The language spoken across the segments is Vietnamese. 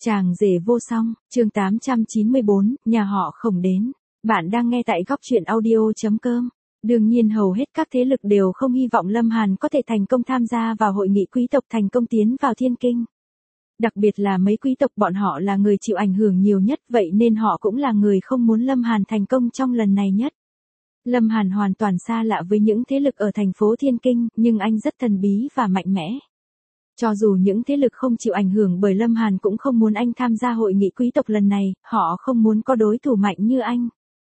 Chàng rể vô song, chương 894, nhà họ Khổng đến. Bạn đang nghe tại góc truyện audio.com. Đương nhiên hầu hết các thế lực đều không hy vọng Lâm Hàn có thể thành công tham gia vào hội nghị quý tộc thành công tiến vào thiên kinh. Đặc biệt là mấy quý tộc bọn họ là người chịu ảnh hưởng nhiều nhất, vậy nên họ cũng là người không muốn Lâm Hàn thành công trong lần này nhất. Lâm Hàn hoàn toàn xa lạ với những thế lực ở thành phố Thiên Kinh, nhưng anh rất thần bí và mạnh mẽ. Cho dù những thế lực không chịu ảnh hưởng bởi Lâm Hàn cũng không muốn anh tham gia hội nghị quý tộc lần này, họ không muốn có đối thủ mạnh như anh.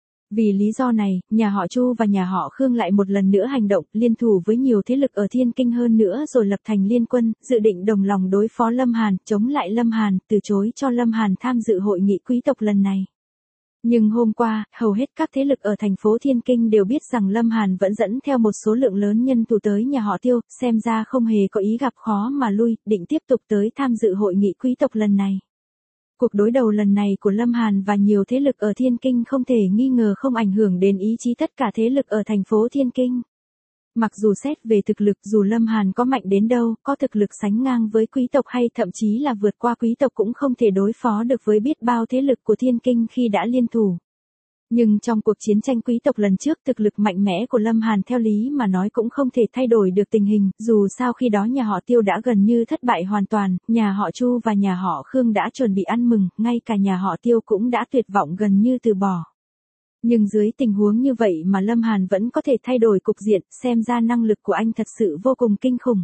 Vì lý do này, nhà họ Chu và nhà họ Khương lại một lần nữa hành động, liên thủ với nhiều thế lực ở Thiên Kinh hơn nữa rồi lập thành liên quân, dự định đồng lòng đối phó Lâm Hàn, chống lại Lâm Hàn, từ chối cho Lâm Hàn tham dự hội nghị quý tộc lần này. Nhưng hôm qua, hầu hết các thế lực ở thành phố Thiên Kinh đều biết rằng Lâm Hàn vẫn dẫn theo một số lượng lớn nhân thủ tới nhà họ Tiêu, xem ra không hề có ý gặp khó mà lui, định tiếp tục tới tham dự hội nghị quý tộc lần này. Cuộc đối đầu lần này của Lâm Hàn và nhiều thế lực ở Thiên Kinh không thể nghi ngờ không ảnh hưởng đến ý chí tất cả thế lực ở thành phố Thiên Kinh. Mặc dù xét về thực lực, dù Lâm Hàn có mạnh đến đâu, có thực lực sánh ngang với quý tộc hay thậm chí là vượt qua quý tộc cũng không thể đối phó được với biết bao thế lực của Thiên Kinh khi đã liên thủ. Nhưng trong cuộc chiến tranh quý tộc lần trước, thực lực mạnh mẽ của Lâm Hàn theo lý mà nói cũng không thể thay đổi được tình hình, dù sao khi đó nhà họ Tiêu đã gần như thất bại hoàn toàn, nhà họ Chu và nhà họ Khương đã chuẩn bị ăn mừng, ngay cả nhà họ Tiêu cũng đã tuyệt vọng gần như từ bỏ. Nhưng dưới tình huống như vậy mà Lâm Hàn vẫn có thể thay đổi cục diện, xem ra năng lực của anh thật sự vô cùng kinh khủng.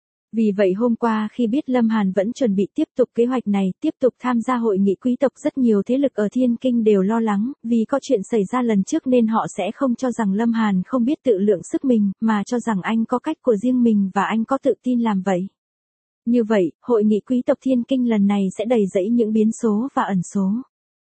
Vì vậy hôm qua khi biết Lâm Hàn vẫn chuẩn bị tiếp tục kế hoạch này, tiếp tục tham gia hội nghị quý tộc, rất nhiều thế lực ở Thiên Kinh đều lo lắng, vì có chuyện xảy ra lần trước nên họ sẽ không cho rằng Lâm Hàn không biết tự lượng sức mình, mà cho rằng anh có cách của riêng mình và anh có tự tin làm vậy. Như vậy, hội nghị quý tộc Thiên Kinh lần này sẽ đầy rẫy những biến số và ẩn số.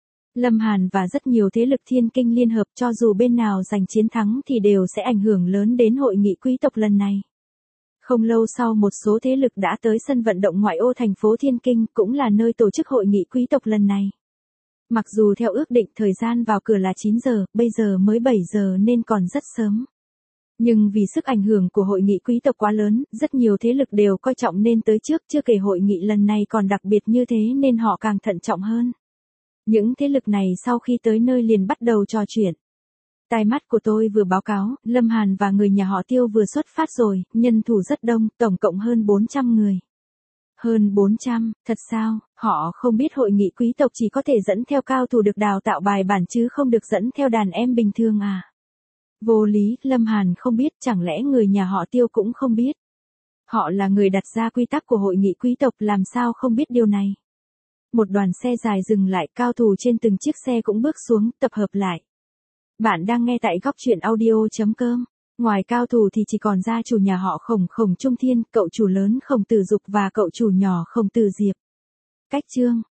Lâm Hàn và rất nhiều thế lực Thiên Kinh liên hợp, cho dù bên nào giành chiến thắng thì đều sẽ ảnh hưởng lớn đến hội nghị quý tộc lần này. Không lâu sau một số thế lực đã tới sân vận động ngoại ô thành phố Thiên Kinh, cũng là nơi tổ chức hội nghị quý tộc lần này. Mặc dù theo ước định thời gian vào cửa là 9 giờ, bây giờ mới 7 giờ nên còn rất sớm. Nhưng vì sức ảnh hưởng của hội nghị quý tộc quá lớn, rất nhiều thế lực đều coi trọng nên tới trước, chưa kể hội nghị lần này còn đặc biệt như thế nên họ càng thận trọng hơn. Những thế lực này sau khi tới nơi liền bắt đầu trò chuyện. Tai mắt của tôi vừa báo cáo, Lâm Hàn và người nhà họ Tiêu vừa xuất phát rồi, nhân thủ rất đông, tổng cộng hơn 400 người. Hơn 400, thật sao, họ không biết hội nghị quý tộc chỉ có thể dẫn theo cao thủ được đào tạo bài bản chứ không được dẫn theo đàn em bình thường à? Vô lý, Lâm Hàn không biết, chẳng lẽ người nhà họ Tiêu cũng không biết? Họ là người đặt ra quy tắc của hội nghị quý tộc, làm sao không biết điều này? Một đoàn xe dài dừng lại, cao thủ trên từng chiếc xe cũng bước xuống, tập hợp lại. Bạn đang nghe tại góc truyện audio.com. Ngoài cao thủ thì chỉ còn gia chủ nhà họ Khổng, Khổng Trung Thiên, cậu chủ lớn Khổng Tử Dục và cậu chủ nhỏ Khổng Tử Diệp. Cách chương,